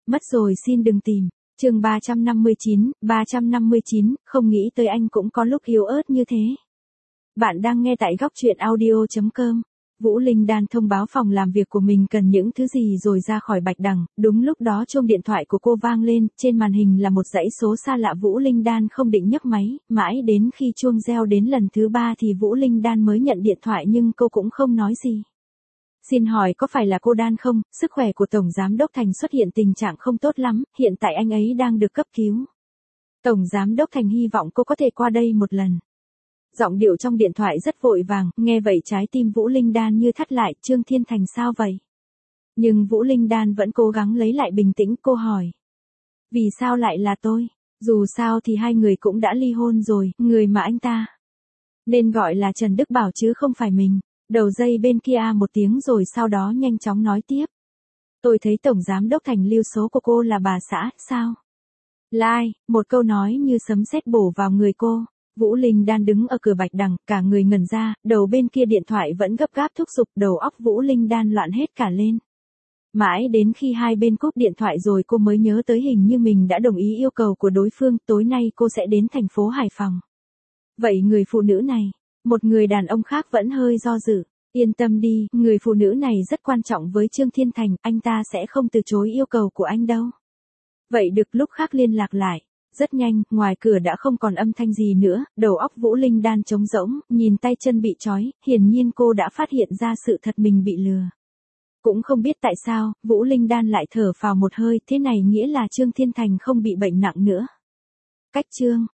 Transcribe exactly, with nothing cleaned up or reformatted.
Mất rồi xin đừng tìm. Chương ba trăm năm mươi chín, ba trăm năm mươi chín, không nghĩ tới anh cũng có lúc yếu ớt như thế. Bạn đang nghe tại góc truyện audio chấm com. Vũ Linh Đan thông báo phòng làm việc của mình cần những thứ gì rồi ra khỏi Bạch Đằng, đúng lúc đó chuông điện thoại của cô vang lên, trên màn hình là một dãy số xa lạ. Vũ Linh Đan không định nhấc máy, mãi đến khi chuông reo đến lần thứ ba thì Vũ Linh Đan mới nhận điện thoại nhưng cô cũng không nói gì. Xin hỏi có phải là cô Đan không? Sức khỏe của Tổng Giám Đốc Thành xuất hiện tình trạng không tốt lắm, hiện tại anh ấy đang được cấp cứu. Tổng Giám Đốc Thành hy vọng cô có thể qua đây một lần. Giọng điệu trong điện thoại rất vội vàng, nghe vậy trái tim Vũ Linh Đan như thắt lại. Trương Thiên Thành sao vậy? Nhưng Vũ Linh Đan vẫn cố gắng lấy lại bình tĩnh, cô hỏi. Vì sao lại là tôi? Dù sao thì hai người cũng đã ly hôn rồi, người mà anh ta nên gọi là Trần Đức Bảo chứ không phải mình. Đầu dây bên kia một tiếng rồi sau đó nhanh chóng nói tiếp. Tôi thấy Tổng Giám Đốc Thành lưu số của cô là bà xã, sao? Là ai? Một câu nói như sấm sét bổ vào người cô. Vũ Linh Đan đứng ở cửa Bạch Đằng, cả người ngẩn ra, đầu bên kia điện thoại vẫn gấp gáp thúc giục, đầu óc Vũ Linh Đan loạn hết cả lên. Mãi đến khi hai bên cúp điện thoại rồi cô mới nhớ tới hình như mình đã đồng ý yêu cầu của đối phương, tối nay cô sẽ đến thành phố Hải Phòng. Vậy người phụ nữ này, một người đàn ông khác vẫn hơi do dự. Yên tâm đi, người phụ nữ này rất quan trọng với Trương Thiên Thành, anh ta sẽ không từ chối yêu cầu của anh đâu. Vậy được, lúc khác liên lạc lại. Rất nhanh, ngoài cửa đã không còn âm thanh gì nữa, đầu óc Vũ Linh Đan trống rỗng, nhìn tay chân bị trói, hiển nhiên cô đã phát hiện ra sự thật mình bị lừa. Cũng không biết tại sao, Vũ Linh Đan lại thở phào một hơi, thế này nghĩa là Trương Thiên Thành không bị bệnh nặng nữa. Cách Trương